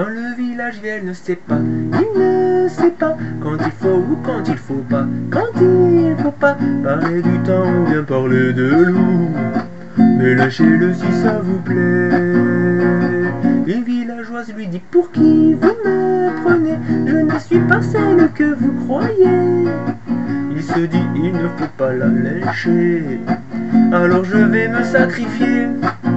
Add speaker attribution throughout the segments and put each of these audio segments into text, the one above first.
Speaker 1: Dans le village, elle ne sait pas, il ne sait pas quand il faut ou quand il faut pas, quand il faut pas parler du temps ou bien parler de loup. Mais lâchez-le si ça vous plaît. Une villageoise lui dit: pour qui vous me prenez? Je ne suis pas celle que vous croyez. Il se dit: il ne faut pas la lécher, alors je vais me sacrifier.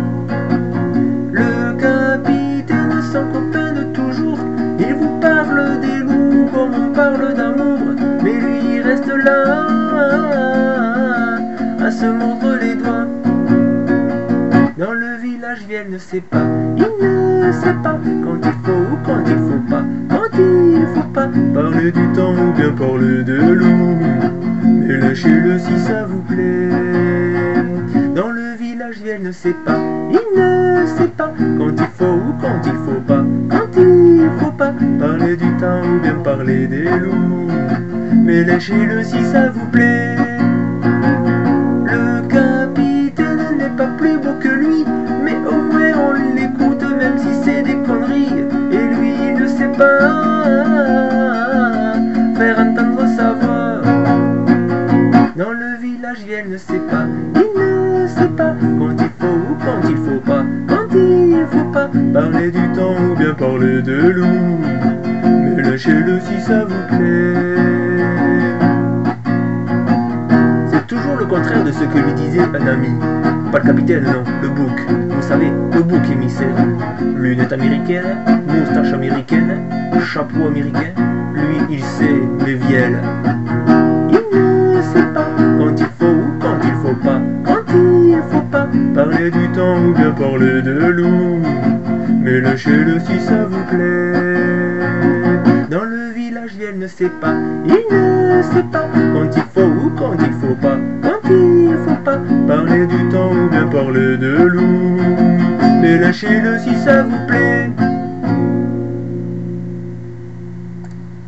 Speaker 1: Le capitaine, sans copain de toujours, il vous parle des loups comme on parle d'amour, mais lui il reste là à se mordre les doigts. Dans le village, elle ne sait pas, il ne sait pas quand il faut ou quand il faut pas, quand il faut pas parler du temps ou bien parler de loup. Mais lâchez-le si ça vous plaît. Dans le village, elle ne sait pas, il ne sait pas quand il faut ou quand il faut pas, quand il faut pas parler du temps ou bien parler des loups. Mais lâchez-le si ça vous plaît. Le capitaine n'est pas plus beau que lui, mais au moins on l'écoute même si c'est des conneries. Et lui il ne sait pas faire entendre sa voix. Dans le village, elle ne sait pas, il ne sait pas quand il faut ou quand il faut pas, quand il faut pas parler du temps ou bien parler de loup. Mais lâchez-le si ça vous plaît. C'est toujours le contraire de ce que lui disait un ami. Pas le capitaine, non, le bouc. Vous savez, le bouc émissaire. Lunettes américaines, moustache américaine, chapeau américain. Lui, il sait les vielles. Parler du temps ou bien parler de loup. Mais lâchez-le si ça vous plaît. Dans le village, elle ne sait pas, il ne sait pas quand il faut ou quand il faut pas, quand il faut pas parler du temps ou bien parler de loup. Mais lâchez-le si ça vous plaît.